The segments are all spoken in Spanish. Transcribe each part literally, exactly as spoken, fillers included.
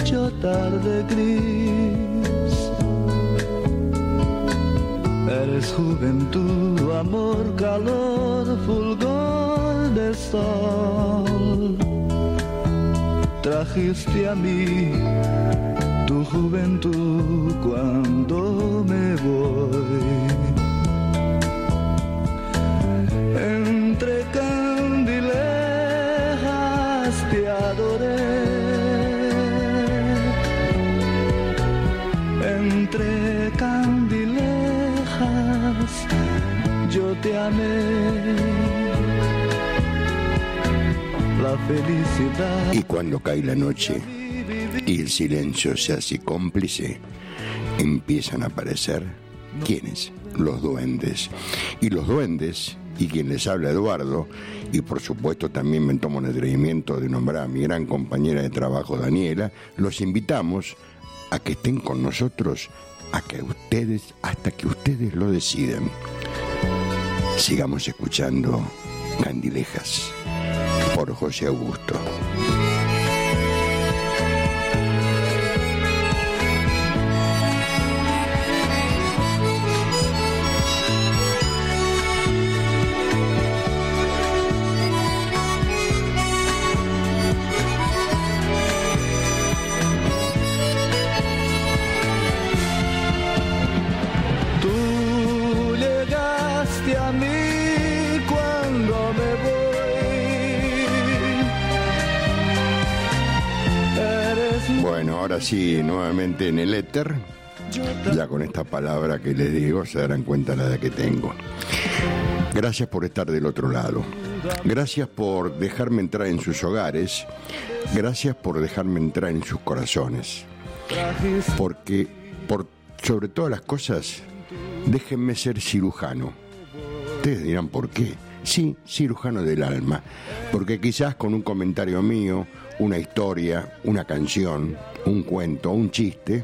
yo tarde gris. Eres juventud, amor, calor, fulgor de sol. Trajiste a mí tu juventud cuando me voy. Entre candilejas te adoré, entre candilejas yo te amé. La felicidad. Y cuando cae la noche y el silencio se hace cómplice, empiezan a aparecer, ¿quiénes? Los duendes. Y los duendes, y quien les habla, Eduardo, y por supuesto también me tomo el atrevimiento de nombrar a mi gran compañera de trabajo, Daniela, los invitamos a que estén con nosotros, a que ustedes, hasta que ustedes lo decidan. Sigamos escuchando Candilejas por José Augusto. Tú llegaste a mí cuando me voy. Bueno, ahora sí, nuevamente en el éter, ya con esta palabra que les digo, se darán cuenta la edad que tengo. Gracias por estar del otro lado. Gracias por dejarme entrar en sus hogares. Gracias por dejarme entrar en sus corazones. Porque, por sobre todas las cosas, déjenme ser cirujano. Ustedes dirán, ¿por qué? Sí, cirujano del alma. Porque quizás con un comentario mío, una historia, una canción, un cuento, un chiste,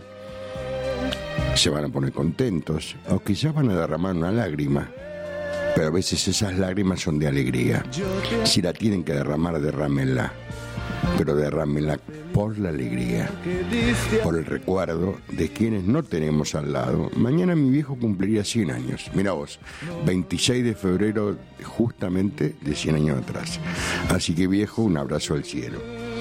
se van a poner contentos, o quizás van a derramar una lágrima, pero a veces esas lágrimas son de alegría. Si la tienen que derramar, derrámenla, pero derrámenla por la alegría, por el recuerdo de quienes no tenemos al lado. Mañana mi viejo cumpliría cien años, mira vos, veintiséis de febrero justamente de cien años atrás. Así que viejo, un abrazo al cielo.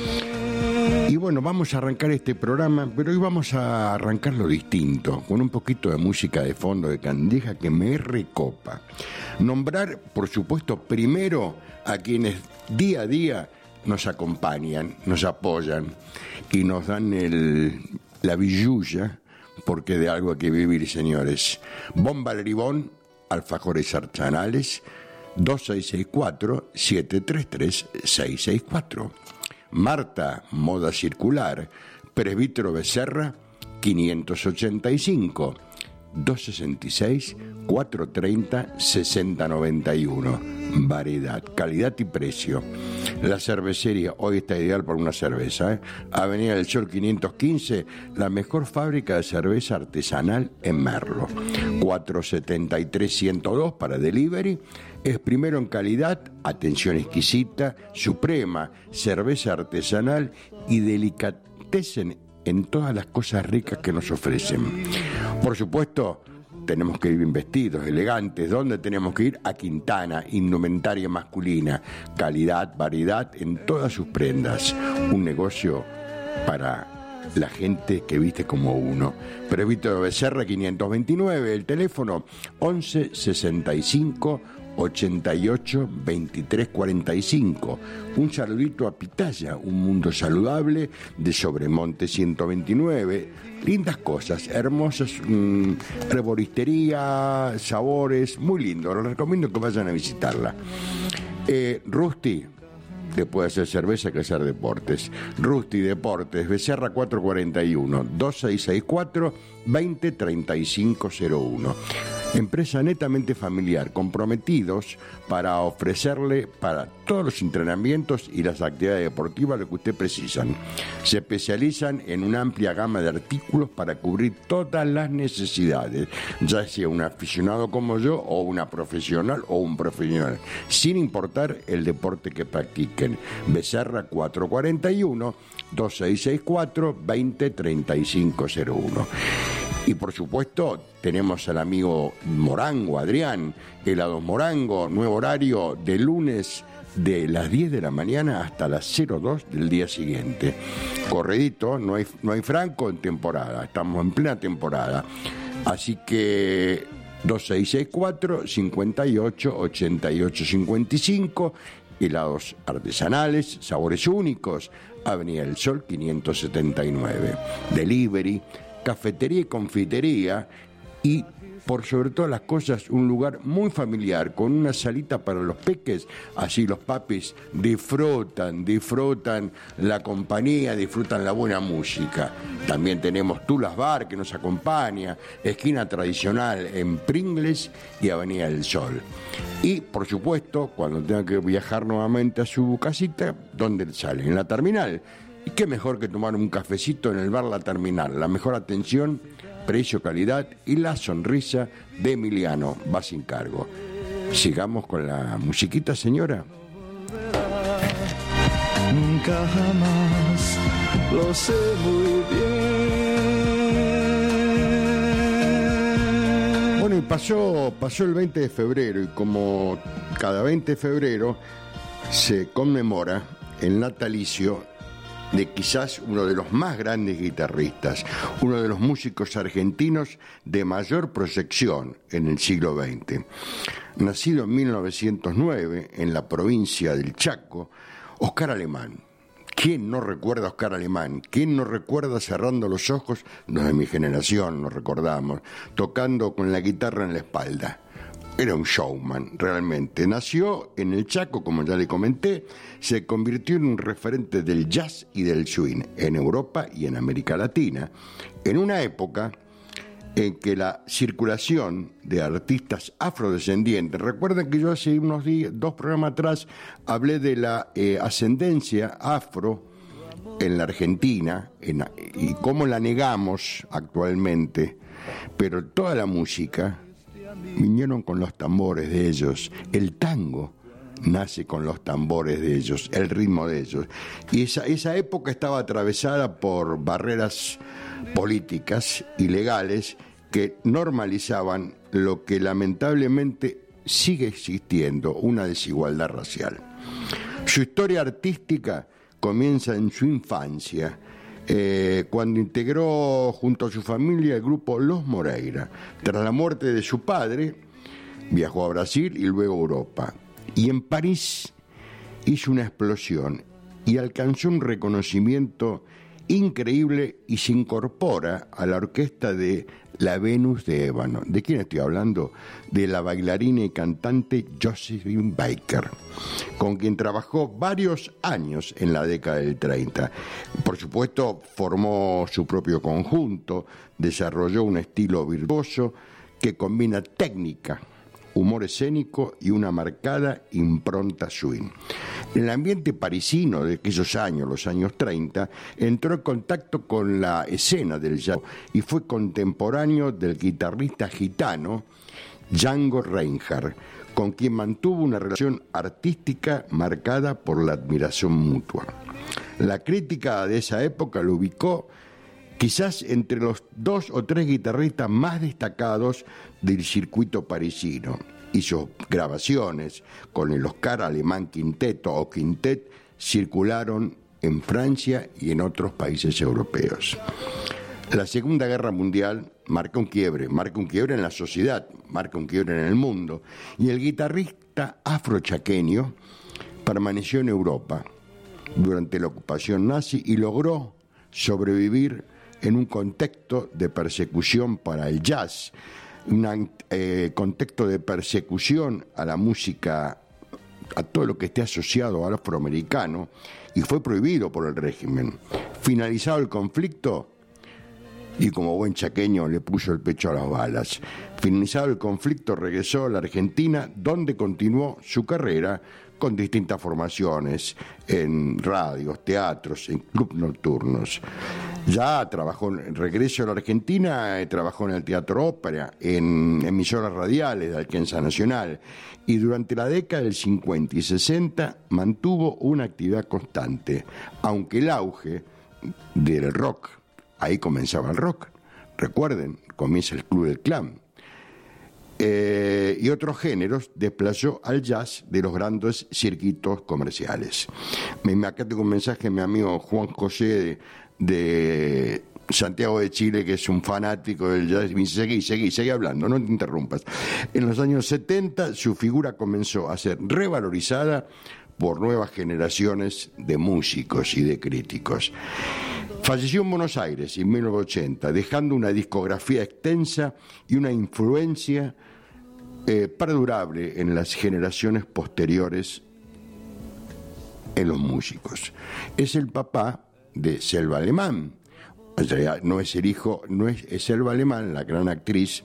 Y bueno, vamos a arrancar este programa, pero hoy vamos a arrancarlo distinto, con un poquito de música de fondo de Candilejas que me recopa. Nombrar, por supuesto, primero a quienes día a día nos acompañan, nos apoyan y nos dan el, la billulla, porque de algo hay que vivir, señores. Bomba Leribón, alfajores artesanales, dos seis seis cuatro, siete tres tres, seis seis cuatro. Marta, moda circular, Presbítero Becerra, quinientos ochenta y cinco, doscientos sesenta y seis, cuatrocientos treinta, sesenta noventa y uno. Variedad, calidad y precio. La cervecería hoy está ideal para una cerveza, ¿eh? Avenida del Sol quinientos quince, la mejor fábrica de cerveza artesanal en Merlo. cuatrocientos setenta y tres, ciento dos para delivery. Es primero en calidad, atención exquisita, suprema, cerveza artesanal y delicatessen en todas las cosas ricas que nos ofrecen. Por supuesto, tenemos que ir bien vestidos, elegantes. ¿Dónde tenemos que ir? A Quintana, indumentaria masculina, calidad, variedad en todas sus prendas. Un negocio para la gente que viste como uno. Presbítero Becerra quinientos veintinueve, el teléfono once sesenta y cinco ochenta y ocho veintitrés cuarenta y cinco. Un saludito a Pitaya, un mundo saludable de Sobremonte ciento veintinueve. Lindas cosas, hermosas, mmm, arboristería, sabores, muy lindo. Les recomiendo que vayan a visitarla. Eh, Rusty, que puede hacer cerveza que hacer deportes. Rusty Deportes, Becerra cuatrocientos cuarenta y uno, dos seis seis cuatro, veinte treinta y cinco cero uno. Empresa netamente familiar, comprometidos para ofrecerle para todos los entrenamientos y las actividades deportivas lo que usted precisan. Se especializan en una amplia gama de artículos para cubrir todas las necesidades, ya sea un aficionado como yo o una profesional o un profesional, sin importar el deporte que practiquen. Becerra cuatrocientos cuarenta y uno, dos seis seis cuatro, veinte treinta y cinco cero uno. Y por supuesto tenemos al amigo Morango, Adrián, Helados Morango, nuevo horario de lunes de las diez de la mañana hasta las cero dos del día siguiente. Corredito, no hay, no hay franco en temporada, estamos en plena temporada. Así que dos seis seis cuatro, cincuenta y ocho, ochenta y ocho cincuenta y cinco, helados artesanales, sabores únicos, Avenida del Sol quinientos setenta y nueve. Delivery, cafetería y confitería y, por sobre todas las cosas, un lugar muy familiar, con una salita para los peques, así los papis disfrutan, disfrutan la compañía, disfrutan la buena música. También tenemos Tulas Bar, que nos acompaña, esquina tradicional en Pringles y Avenida del Sol. Y, por supuesto, cuando tenga que viajar nuevamente a su casita, ¿dónde sale? En la terminal. Y qué mejor que tomar un cafecito en el bar La Terminal. La mejor atención, precio, calidad y la sonrisa de Emiliano. Va sin cargo. Sigamos con la musiquita, señora. Nunca jamás, lo sé muy bien. Bueno, y pasó, pasó el veinte de febrero, y como cada veinte de febrero se conmemora el natalicio de quizás uno de los más grandes guitarristas, uno de los músicos argentinos de mayor proyección en el siglo veinte. Nacido en mil novecientos nueve en la provincia del Chaco, Oscar Alemán. ¿Quién no recuerda a Oscar Alemán? ¿Quién no recuerda, cerrando los ojos? Los de mi generación nos recordamos, tocando con la guitarra en la espalda. Era un showman, realmente. Nació en el Chaco, como ya le comenté, se convirtió en un referente del jazz y del swing en Europa y en América Latina, en una época en que la circulación de artistas afrodescendientes, recuerden que yo hace unos días, dos programas atrás, hablé de la eh, ascendencia afro en la Argentina en, y cómo la negamos actualmente, pero toda la música vinieron con los tambores de ellos. El tango nace con los tambores de ellos, el ritmo de ellos. Y esa, esa época estaba atravesada por barreras políticas y legales que normalizaban lo que lamentablemente sigue existiendo, una desigualdad racial. Su historia artística comienza en su infancia, Eh, cuando integró junto a su familia el grupo Los Moreira. Tras la muerte de su padre, viajó a Brasil y luego a Europa. Y en París hizo una explosión y alcanzó un reconocimiento increíble y se incorpora a la orquesta de La Venus de Ébano. ¿De quién estoy hablando? De la bailarina y cantante Josephine Baker, con quien trabajó varios años en la década del treinta. Por supuesto, formó su propio conjunto, desarrolló un estilo virtuoso que combina técnica, humor escénico y una marcada impronta swing. En el ambiente parisino de aquellos años, los años treinta, entró en contacto con la escena del jazz y fue contemporáneo del guitarrista gitano Django Reinhardt, con quien mantuvo una relación artística marcada por la admiración mutua. La crítica de esa época lo ubicó quizás entre los dos o tres guitarristas más destacados del circuito parisino. Hizo grabaciones con el Oscar Alemán Quinteto o Quintet, circularon en Francia y en otros países europeos. La Segunda Guerra Mundial marca un quiebre, marca un quiebre en la sociedad, marca un quiebre en el mundo, y el guitarrista afrochaqueño permaneció en Europa durante la ocupación nazi y logró sobrevivir en un contexto de persecución para el jazz, un eh, contexto de persecución a la música, a todo lo que esté asociado al afroamericano, y fue prohibido por el régimen. Finalizado el conflicto, y como buen chaqueño le puso el pecho a las balas. Finalizado el conflicto, regresó a la Argentina, donde continuó su carrera con distintas formaciones en radios, teatros, en clubes nocturnos. Ya trabajó, en regreso a la Argentina, eh, trabajó en el Teatro Ópera, en emisoras radiales de alcance nacional, y durante la década del cincuenta y sesenta mantuvo una actividad constante, aunque el auge del rock, ahí comenzaba el rock, recuerden, comienza el Club del Clan, eh, y otros géneros, desplazó al jazz de los grandes circuitos comerciales. Me, acá tengo un mensaje de mi amigo Juan José de, de Santiago de Chile, que es un fanático del jazz, y me dice, seguí, seguí, seguí hablando, no te interrumpas. En los años setenta su figura comenzó a ser revalorizada por nuevas generaciones de músicos y de críticos. Falleció en Buenos Aires en mil novecientos ochenta, dejando una discografía extensa y una influencia eh, perdurable en las generaciones posteriores en los músicos. Es el papá de Selva Alemán. O sea, no es el hijo, no es, es Selva Alemán, la gran actriz,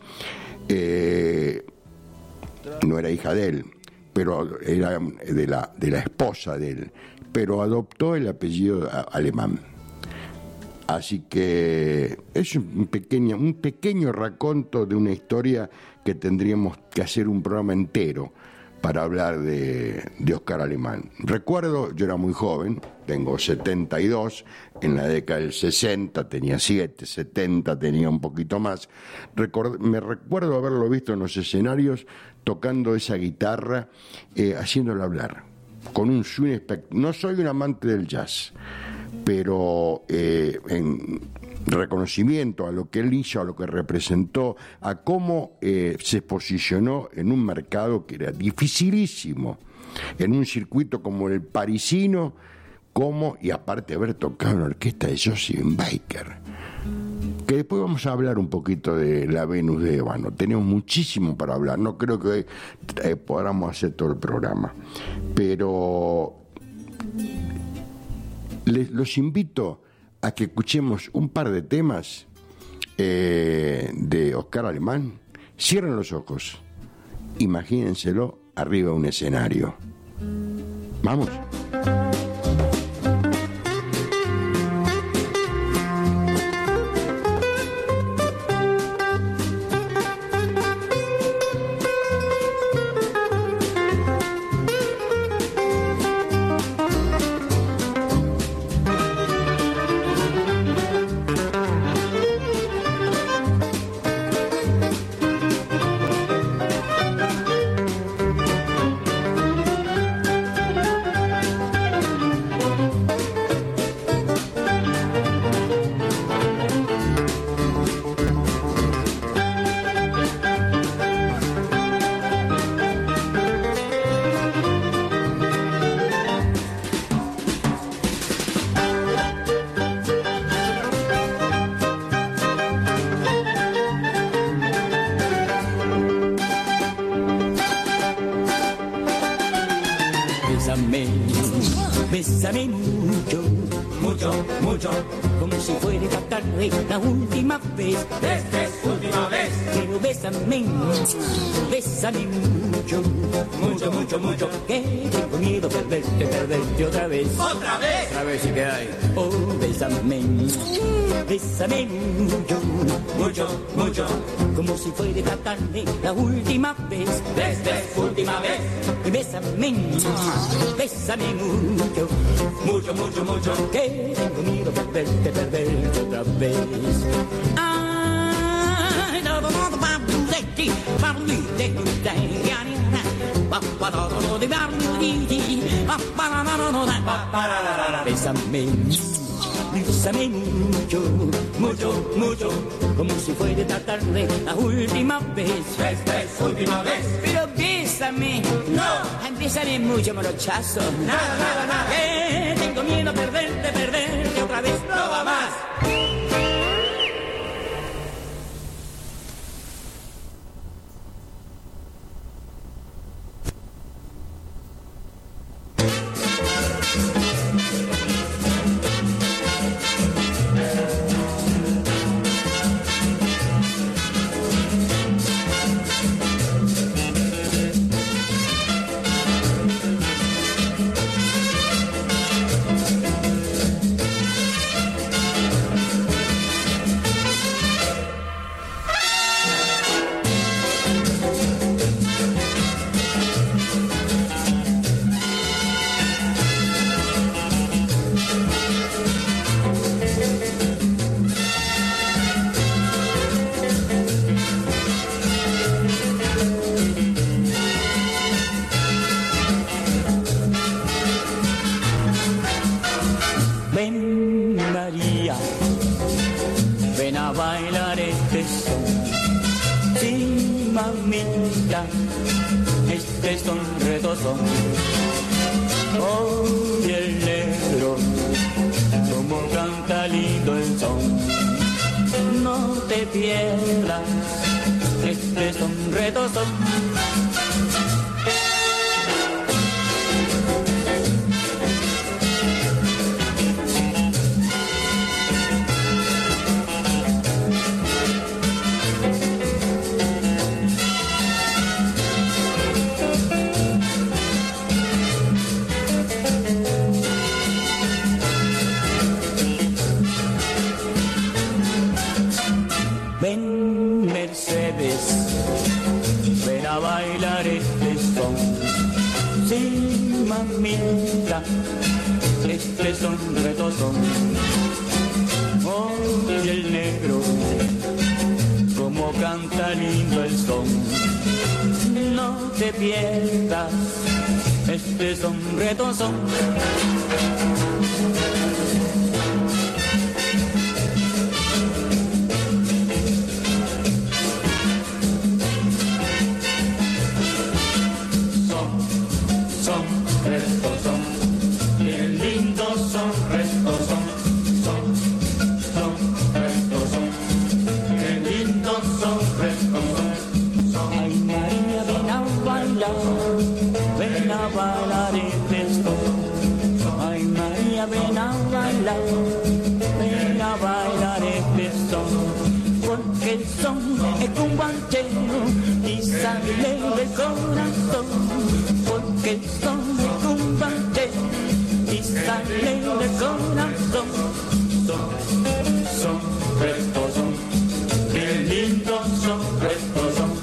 eh, no era hija de él, pero era de la, de la esposa de él, pero adoptó el apellido alemán. Así que es un pequeño, un pequeño raconto de una historia que tendríamos que hacer un programa entero para hablar de, de Oscar Alemán. Recuerdo, yo era muy joven, tengo setenta y dos, en la década del sesenta tenía siete, setenta tenía un poquito más. Record, me recuerdo haberlo visto en los escenarios tocando esa guitarra, eh, haciéndolo hablar, con un swing espectacular. No soy un amante del jazz, pero eh, en reconocimiento a lo que él hizo, a lo que representó, a cómo eh, se posicionó en un mercado que era dificilísimo, en un circuito como el parisino, como, y aparte haber tocado en la orquesta de Josephine Baker, que después vamos a hablar un poquito de la Venus de Ébano. Tenemos muchísimo para hablar, no creo que eh, podamos hacer todo el programa, pero les los invito a que escuchemos un par de temas eh, de Oscar Alemán. Cierren los ojos, imagínenselo arriba de un escenario. Vamos. Bésame mucho, mucho, mucho, como si fuera esta tarde la última vez. Esta es última vez. Pero bésame, bésame mucho, mucho, mucho, mucho, que tengo miedo de perderte, perderte otra vez. ¿Otra vez? Otra vez sí que hay. Oh, bésame, bésame mucho, mucho, mucho, como si fuera esta tarde la última vez. Esta es última vez. Y bésame, bésame mucho, mucho, mucho, mucho, que tengo miedo de perderte, perderte otra vez. Ay, no, no, no, no, bésame, bésame mucho, mucho, mucho, como si fuera esta tarde la última vez. Esta es última vez. Pero bésame, no, bésame mucho, morochazo. Nada, nada, nada. Que tengo miedo a perderte, perderte otra vez. No va más. ven a bailar este son. Sí, mamita, este son retozón. Oye el negro, como canta lindo el son. No te pierdas, este son retozón. Ven Mercedes, ven a bailar este son. Sí, mamita, este son retozón. Oye el negro, como canta lindo el son. No te pierdas, este son retozón. Ven a bailar este son. Ay María, ven a bailar, ven a bailar este son. Porque el son es cumbanchero y sale del corazón. Porque el son es cumbanchero y sale del corazón. Son, son, restos son, qué lindos son, restos son.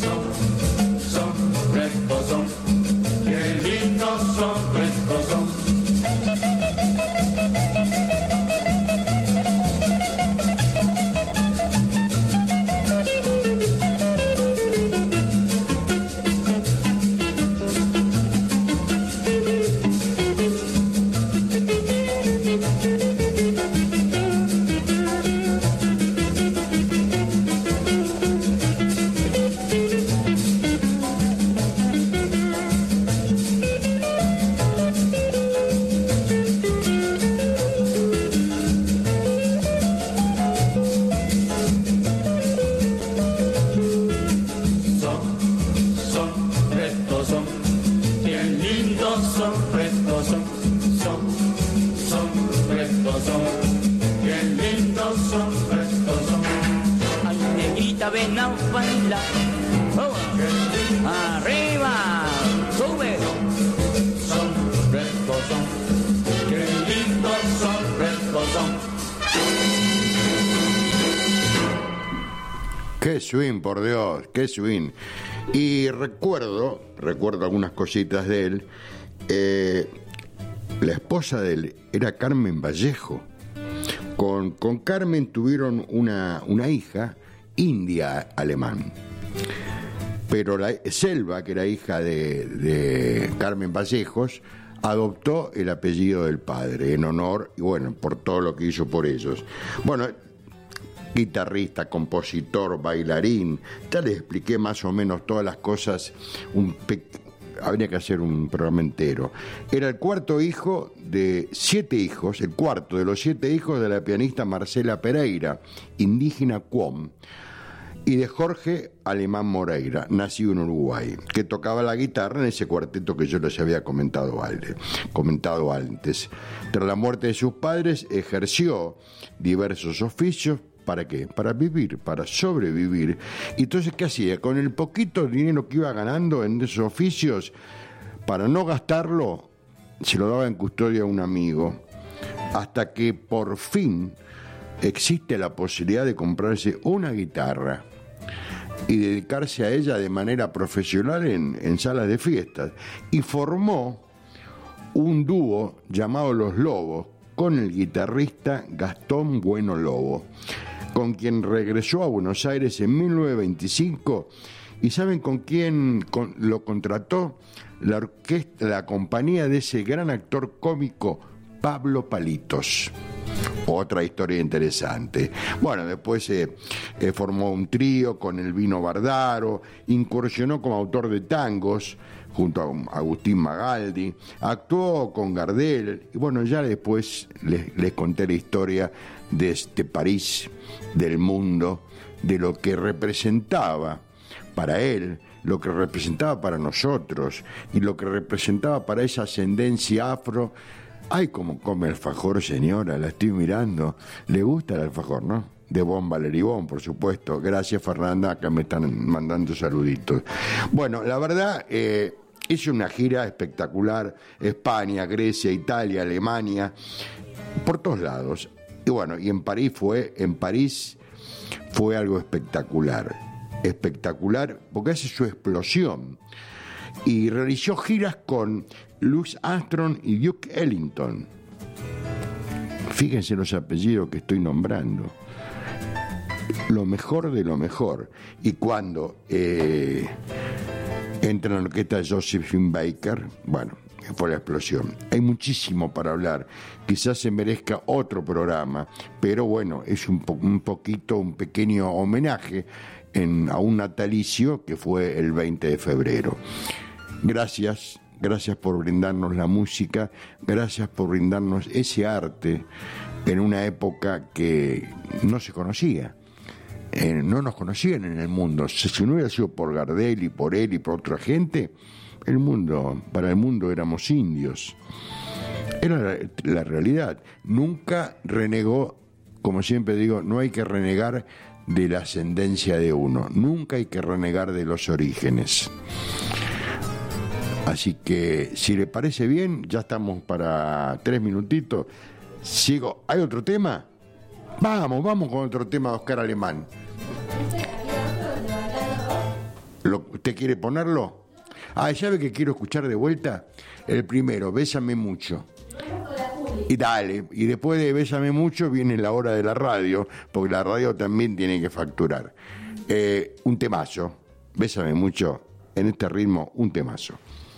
Ven a bailar, oh, arriba, sube, son frescos son, qué lindos son frescos son. Qué swing, por Dios, qué swing. Y recuerdo, recuerdo algunas cositas de él. Eh, la esposa de él era Carmen Vallejo. Con, con Carmen tuvieron una, una hija india alemán, pero la Selva, que era hija de, de Carmen Vallejos, adoptó el apellido del padre en honor y bueno, por todo lo que hizo por ellos. Bueno, guitarrista, compositor, bailarín, ya les expliqué más o menos todas las cosas. Un pe... habría que hacer un programa entero. Era el cuarto hijo de siete hijos, el cuarto de los siete hijos de la pianista Marcela Pereira, indígena Cuom, y de Jorge Alemán Moreira, nacido en Uruguay, que tocaba la guitarra en ese cuarteto que yo les había comentado antes. Tras la muerte de sus padres, ejerció diversos oficios. ¿Para qué? Para vivir, para sobrevivir. Y entonces, ¿qué hacía? Con el poquito dinero que iba ganando en esos oficios, para no gastarlo, se lo daba en custodia a un amigo, hasta que por fin existe la posibilidad de comprarse una guitarra y dedicarse a ella de manera profesional en, en salas de fiestas. Y formó un dúo llamado Los Lobos con el guitarrista Gastón Bueno Lobo, con quien regresó a Buenos Aires en mil novecientos veinticinco. ¿Y saben con quién con, lo contrató? La orquesta, la compañía de ese gran actor cómico Pablo Palitos. Otra historia interesante. Bueno, después eh, eh, formó un trío con Elvino Bardaro, incursionó como autor de tangos junto a Agustín Magaldi, actuó con Gardel, y bueno, ya después les, les conté la historia de este París del mundo, de lo que representaba para él, lo que representaba para nosotros, y lo que representaba para esa ascendencia afro. Ay, cómo come alfajor, señora, la estoy mirando. Le gusta el alfajor, ¿no? De Bon Valeribón, por supuesto. Gracias, Fernanda, que me están mandando saluditos. Bueno, la verdad, eh, hice una gira espectacular. España, Grecia, Italia, Alemania, por todos lados. Y bueno, y en París fue, en París fue algo espectacular. Espectacular, porque hace su explosión. Y realizó giras con Louis Armstrong y Duke Ellington. Fíjense los apellidos que estoy nombrando. Lo mejor de lo mejor. Y cuando eh, entra en la orquesta Josephine Baker, bueno, fue la explosión. Hay muchísimo para hablar. Quizás se merezca otro programa, pero bueno, es un, po- un poquito, un pequeño homenaje en, a un natalicio que fue el veinte de febrero. Gracias, gracias por brindarnos la música, gracias por brindarnos ese arte en una época que no se conocía, eh, no nos conocían en el mundo. Si, si no hubiera sido por Gardel y por él y por otra gente, el mundo, para el mundo éramos indios. Era la, la realidad. Nunca renegó, como siempre digo, no hay que renegar de la ascendencia de uno, nunca hay que renegar de los orígenes. Así que, si le parece bien, ya estamos para tres minutitos. Sigo. ¿Hay otro tema? Vamos, vamos con otro tema de Oscar Alemán. ¿Lo, ¿Usted quiere ponerlo? Ah, ¿sabe que quiero escuchar de vuelta? El primero, Bésame Mucho. Y dale, y después de Bésame Mucho viene la hora de la radio, porque la radio también tiene que facturar. Eh, un temazo, Bésame Mucho, en este ritmo, un temazo.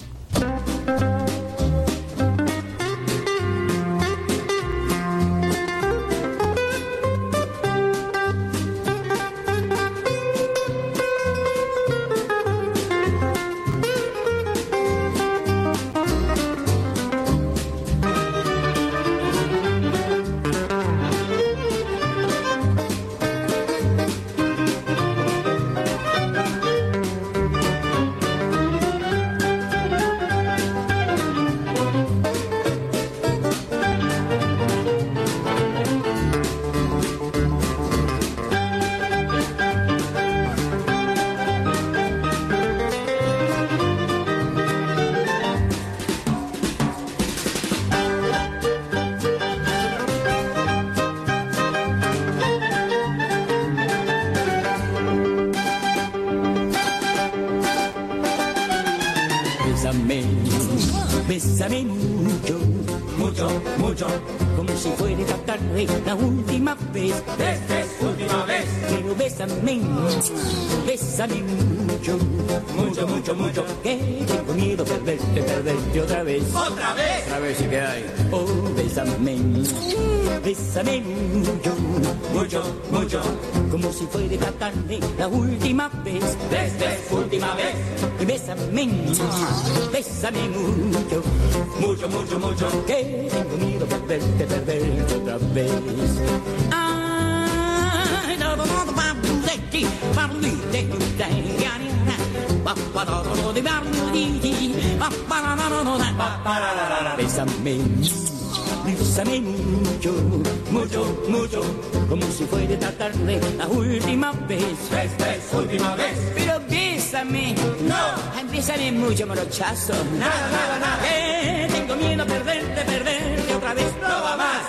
Bésame, bésame mucho, mucho, mucho, como si fuera esta tarde la última vez. Esta es última vez. Pero bésame, bésame mucho, mucho, mucho, mucho, que tengo miedo de perderte, perderte otra vez. ¿Otra vez? Otra vez sí que hay. Oh, bésame, bésame mucho, mucho, mucho, como si fuera esta tarde la última vez. Esta es última vez. Y bésame, bésame mucho, mucho, mucho, mucho, que tengo miedo de perderte, perderte otra vez. Ay, no, no, no, no, bésame, bésame mucho, mucho, mucho, como si fuera esta tarde la última vez. Esta es última vez. Pero bésame, no, bésame mucho, morochazo. Nada, nada, nada. Que tengo miedo a perderte, perderte otra vez. No va más.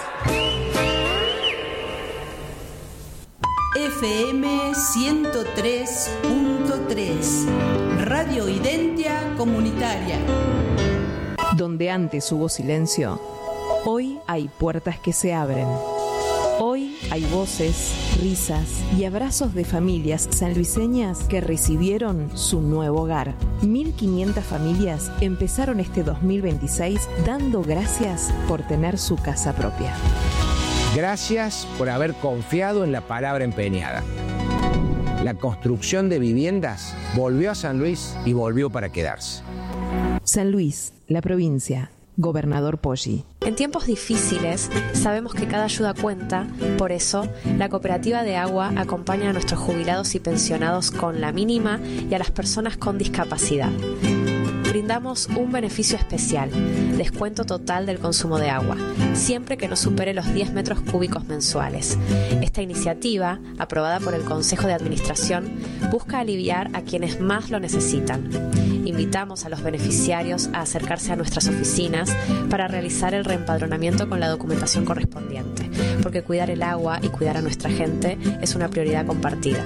F M ciento tres punto tres, Radio Identia Comunitaria. Donde antes hubo silencio, hoy hay puertas que se abren. Hoy hay voces, risas y abrazos de familias sanluiseñas que recibieron su nuevo hogar. mil quinientas familias empezaron este dos mil veintiséis dando gracias por tener su casa propia. Gracias por haber confiado en la palabra empeñada. La construcción de viviendas volvió a San Luis y volvió para quedarse. San Luis, la provincia. Gobernador Poggi. En tiempos difíciles sabemos que cada ayuda cuenta, por eso la Cooperativa de Agua acompaña a nuestros jubilados y pensionados con la mínima y a las personas con discapacidad. Brindamos un beneficio especial, descuento total del consumo de agua, siempre que no supere los diez metros cúbicos mensuales. Esta iniciativa, aprobada por el Consejo de Administración, busca aliviar a quienes más lo necesitan. Invitamos a los beneficiarios a acercarse a nuestras oficinas para realizar el reempadronamiento con la documentación correspondiente, porque cuidar el agua y cuidar a nuestra gente es una prioridad compartida.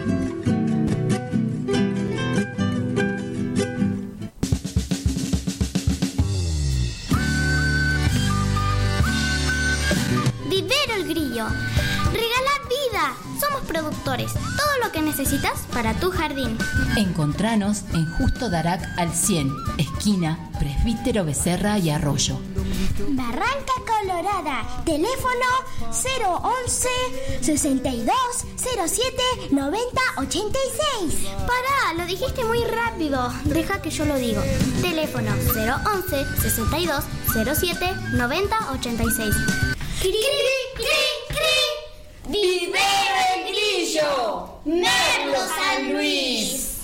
Regala vida. Somos productores. Todo lo que necesitas para tu jardín. Encontranos en Justo Darac al cien, esquina Presbítero Becerra y Arroyo. Barranca Colorada. Teléfono cero once, sesenta y dos, cero siete, noventa, ochenta y seis. Pará, lo dijiste muy rápido. Deja que yo lo digo. Teléfono cero once, sesenta y dos, cero siete, noventa, ochenta y seis. ¡Cri, cri, cri, cri! ¡Vivero el Grillo! ¡Merlo San Luis!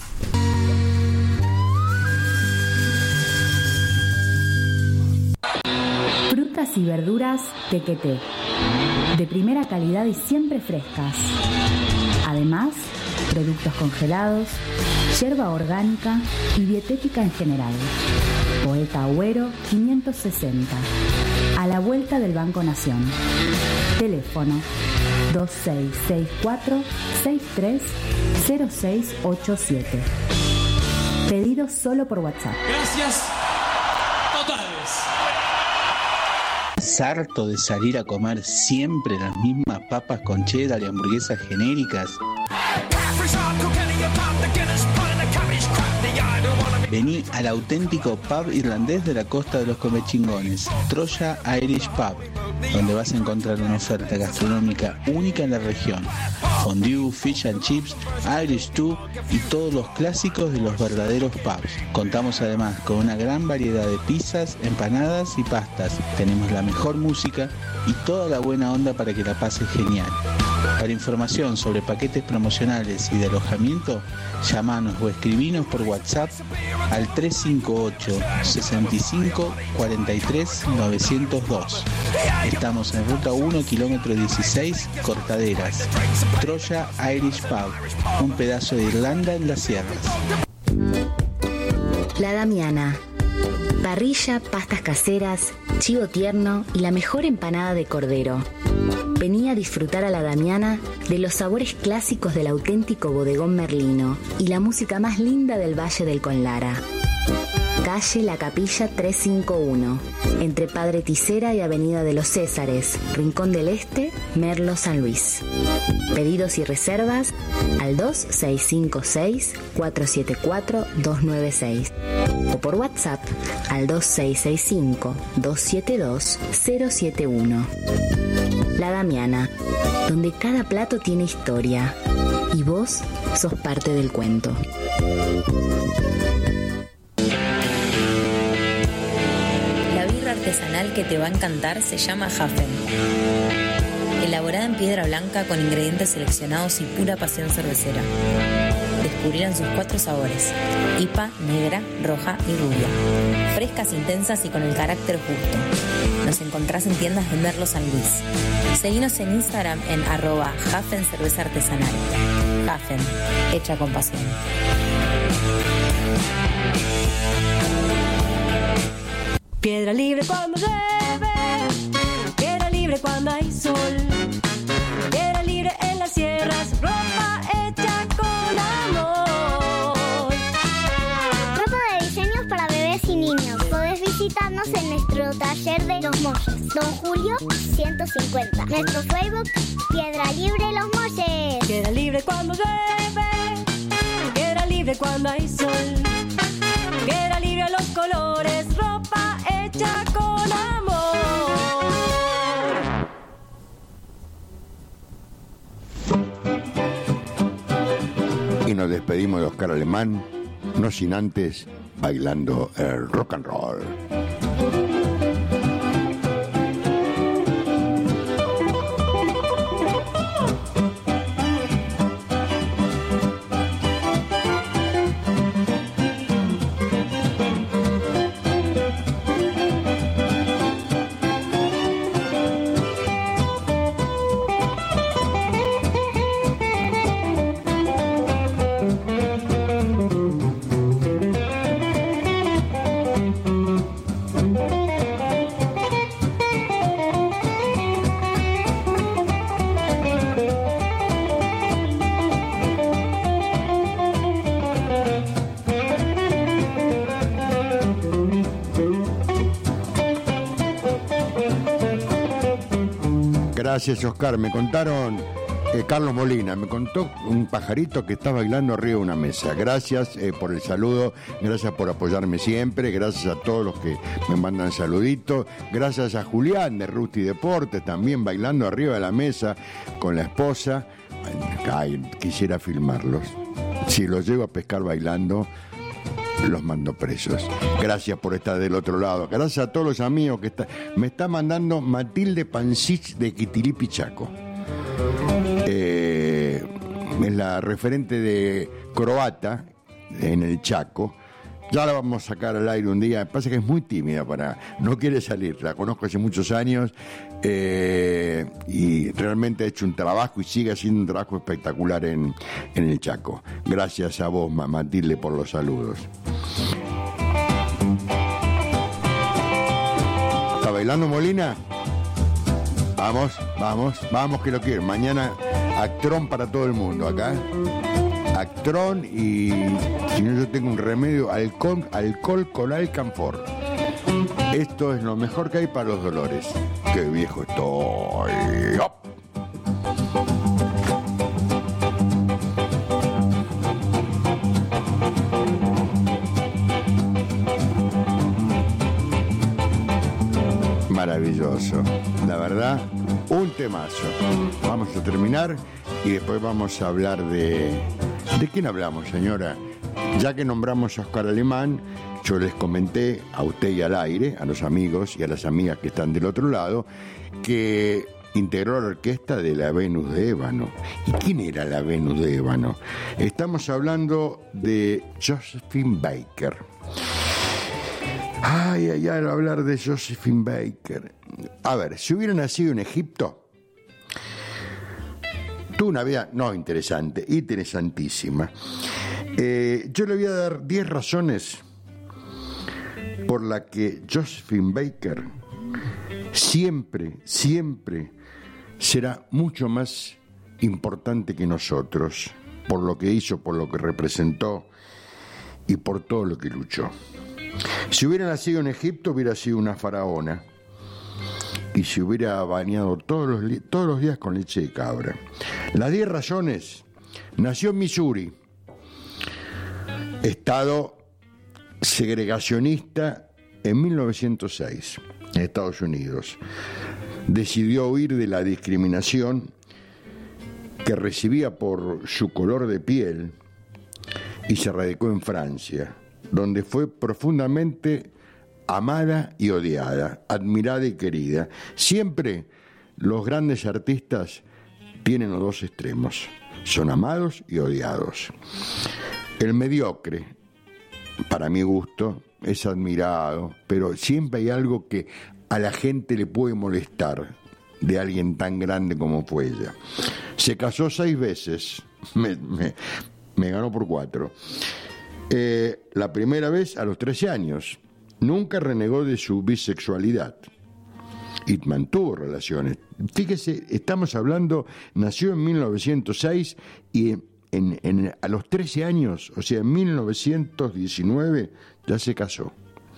Frutas y verduras Tequeté, de primera calidad y siempre frescas. Además, productos congelados, yerba orgánica y dietética en general. Poeta Agüero quinientos sesenta, a la vuelta del Banco Nación. Teléfono dos seis seis cuatro, seis tres cero seis ocho siete. Pedido solo por WhatsApp. Gracias totales. ¿Harto de salir a comer siempre las mismas papas con cheddar y hamburguesas genéricas? Vení al auténtico pub irlandés de la costa de los comechingones, Troya Irish Pub, donde vas a encontrar una oferta gastronómica única en la región. Fondue, fish and chips, Irish stew y todos los clásicos de los verdaderos pubs. Contamos además con una gran variedad de pizzas, empanadas y pastas. Tenemos la mejor música y toda la buena onda para que la pases genial. Para información sobre paquetes promocionales y de alojamiento, llamanos o escribinos por WhatsApp al tres cinco ocho, seis cinco, cuatro tres, nueve cero dos. Estamos en ruta uno, kilómetro dieciséis, Cortaderas. Troya Irish Pub, un pedazo de Irlanda en las sierras. La Damiana. Parrilla, pastas caseras, chivo tierno y la mejor empanada de cordero. Vení a disfrutar a La Damiana de los sabores clásicos del auténtico bodegón merlino y la música más linda del Valle del Conlara. Calle La Capilla trescientos cincuenta y uno, entre Padre Tisera y Avenida de los Césares, Rincón del Este, Merlo, San Luis. Pedidos y reservas al dos seis cinco seis, cuatro siete cuatro, dos nueve seis o por WhatsApp al dos seis seis cinco, dos siete dos, cero siete uno. La Damiana, donde cada plato tiene historia y vos sos parte del cuento. Artesanal que te va a encantar se llama Hafen. Elaborada en piedra blanca con ingredientes seleccionados y pura pasión cervecera. Descubrirán sus cuatro sabores: I P A, negra, roja y rubia. Frescas, intensas y con el carácter justo. Nos encontrás en tiendas de Merlo San Luis. Seguinos en Instagram en arroba Hafen Cerveza Artesanal. Hafen, hecha con pasión. Piedra libre cuando llueve, piedra libre cuando hay sol, piedra libre en las sierras, ropa hecha con amor. Ropa de diseños para bebés y niños. Podés visitarnos en nuestro taller de Los Molles, Don Julio ciento cincuenta. Nuestro Facebook, Piedra Libre Los Molles. Piedra libre cuando llueve, piedra libre cuando hay sol, piedra libre a los colores, ropa hecha con amor. Y nos despedimos de Oscar Alemán, no sin antes bailando el rock and roll. Gracias, Oscar. Me contaron, eh, Carlos Molina, me contó un pajarito que está bailando arriba de una mesa. Gracias eh, por el saludo, gracias por apoyarme siempre, gracias a todos los que me mandan saluditos, gracias a Julián de Rusti Deportes, también bailando arriba de la mesa con la esposa. Ay, quisiera filmarlos. Si los llego a pescar bailando, los mando presos. Gracias por estar del otro lado. Gracias a todos los amigos que está, me está mandando Matilde Pancic de Quitilipi, Chaco. Eh, es la referente de croata en el Chaco. Ya la vamos a sacar al aire un día. Pasa que es muy tímida, para no quiere salir. La conozco hace muchos años eh, y realmente ha hecho un trabajo y sigue haciendo un trabajo espectacular en, en el Chaco. Gracias a vos, Matilde, por los saludos. ¿Está bailando, Molina? Vamos, vamos, vamos que lo quiero. Mañana Actrón para todo el mundo acá. Actrón y, si no, yo tengo un remedio, alcohol, alcohol con alcanfor. Esto es lo mejor que hay para los dolores. ¡Qué viejo estoy! ¡Oh! Maravilloso. La verdad, un temazo. Vamos a terminar y después vamos a hablar de... ¿De quién hablamos, señora? Ya que nombramos a Oscar Alemán, yo les comenté a usted y al aire, a los amigos y a las amigas que están del otro lado, que integró la orquesta de la Venus de Ébano. ¿Y quién era la Venus de Ébano? Estamos hablando de Josephine Baker. Ay, ay, ay, hablar de Josephine Baker. A ver, si hubiera nacido en Egipto, tuvo una vida, no interesante, interesantísima. Eh, yo le voy a dar diez razones por las que Josephine Baker siempre, siempre será mucho más importante que nosotros, por lo que hizo, por lo que representó y por todo lo que luchó. Si hubiera nacido en Egipto, hubiera sido una faraona. Y se hubiera bañado todos los, todos los días con leche de cabra. Las diez razones. Nació en Missouri, estado segregacionista en mil novecientos seis, en Estados Unidos. Decidió huir de la discriminación que recibía por su color de piel y se radicó en Francia, donde fue profundamente amada y odiada, admirada y querida. Siempre los grandes artistas tienen los dos extremos, son amados y odiados. El mediocre, para mi gusto, es admirado, pero siempre hay algo que a la gente le puede molestar de alguien tan grande como fue ella. Se casó seis veces, me, me, me ganó por cuatro. Eh, la primera vez a los trece años. Nunca renegó de su bisexualidad y mantuvo relaciones. Fíjese, estamos hablando, nació en mil novecientos seis y en, en, a los trece años, o sea, en mil novecientos diecinueve, ya se casó.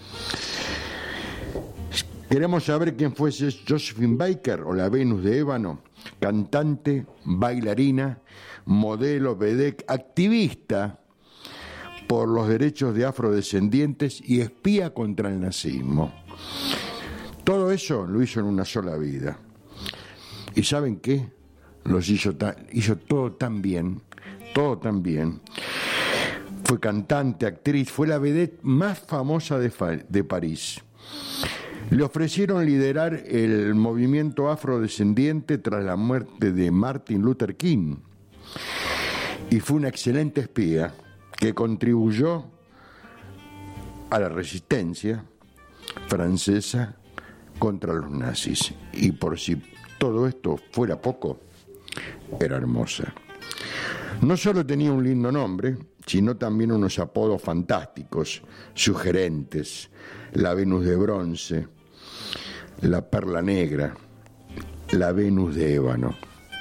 Queremos saber quién fue Josephine Baker, o la Venus de Ébano, cantante, bailarina, modelo, vedette, activista por los derechos de afrodescendientes y espía contra el nazismo. Todo eso lo hizo en una sola vida. ¿Y saben qué? los hizo, ta, hizo todo tan bien, todo tan bien. Fue cantante, actriz, fue la vedette más famosa de, de París. Le ofrecieron liderar el movimiento afrodescendiente tras la muerte de Martin Luther King. Y fue una excelente espía que contribuyó a la resistencia francesa contra los nazis. Y por si todo esto fuera poco, era hermosa. No solo tenía un lindo nombre, sino también unos apodos fantásticos, sugerentes: la Venus de bronce, la Perla negra, la Venus de ébano.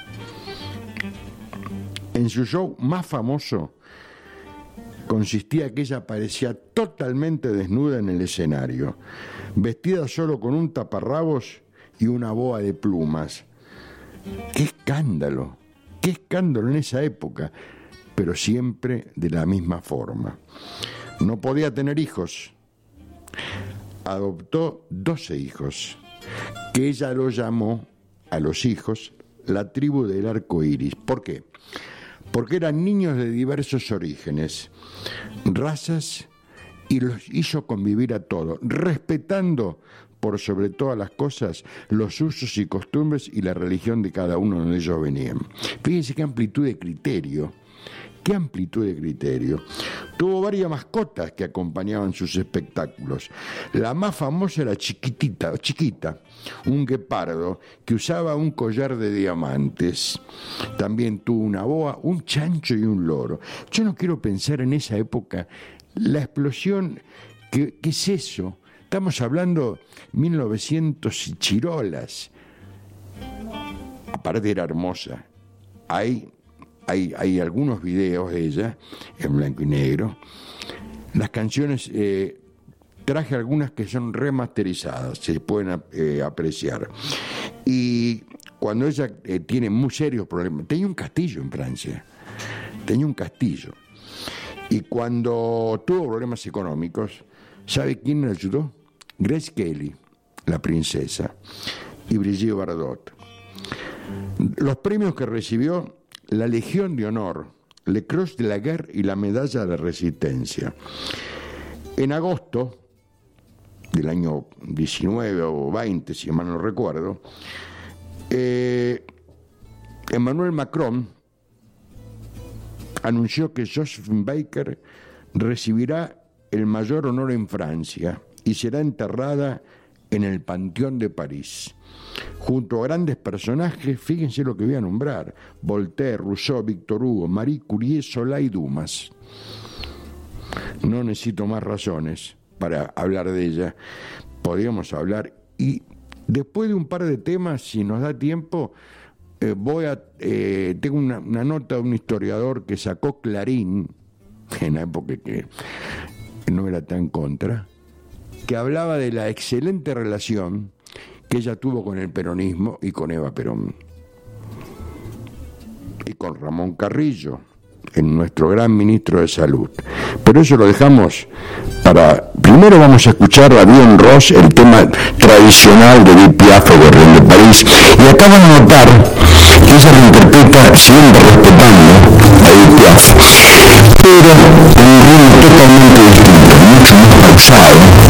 En su show más famoso consistía que ella aparecía totalmente desnuda en el escenario, vestida solo con un taparrabos y una boa de plumas. ¡Qué escándalo! ¡Qué escándalo en esa época! Pero siempre de la misma forma. No podía tener hijos. Adoptó doce hijos, que ella lo llamó a los hijos la tribu del arco iris. ¿Por qué? Porque eran niños de diversos orígenes, razas, y los hizo convivir a todos, respetando por sobre todas las cosas los usos y costumbres y la religión de cada uno de ellos venían. Fíjense qué amplitud de criterio, qué amplitud de criterio. Tuvo varias mascotas que acompañaban sus espectáculos. La más famosa era chiquitita, chiquita, un guepardo que usaba un collar de diamantes. También tuvo una boa, un chancho y un loro. Yo no quiero pensar en esa época la explosión, ¿qué, qué es eso? Estamos hablando mil novecientos y chirolas. Aparte era hermosa. Hay, hay, hay algunos videos de ella en blanco y negro. Las canciones, eh, traje algunas que son remasterizadas, se pueden eh, apreciar. Y cuando ella eh, tiene muy serios problemas, tenía un castillo en Francia, tenía un castillo. Y cuando tuvo problemas económicos, ¿sabe quién le ayudó? Grace Kelly, la princesa, y Brigitte Bardot. Los premios que recibió: la Legión de Honor, Le Croix de la Guerre y la Medalla de la Resistencia. En agosto del año diecinueve o veinte, si mal no recuerdo, eh, Emmanuel Macron anunció que Josephine Baker recibirá el mayor honor en Francia y será enterrada en el Panteón de París, junto a grandes personajes. Fíjense lo que voy a nombrar: Voltaire, Rousseau, Victor Hugo, Marie Curie, Solá y Dumas. No necesito más razones para hablar de ella. Podríamos hablar, y después de un par de temas, si nos da tiempo, eh, voy a eh, tengo una, una nota de un historiador que sacó Clarín en la época que no era tan contra, que hablaba de la excelente relación que ella tuvo con el peronismo y con Eva Perón y con Ramón Carrillo, en nuestro gran ministro de Salud. Pero eso lo dejamos para... Primero vamos a escuchar a Dion Ross, el tema tradicional de Edith Piaf, de Reine de París, y acá van a notar que ella lo interpreta siempre respetando a Edith Piaf, pero en un ritmo totalmente distinto, mucho más pausado,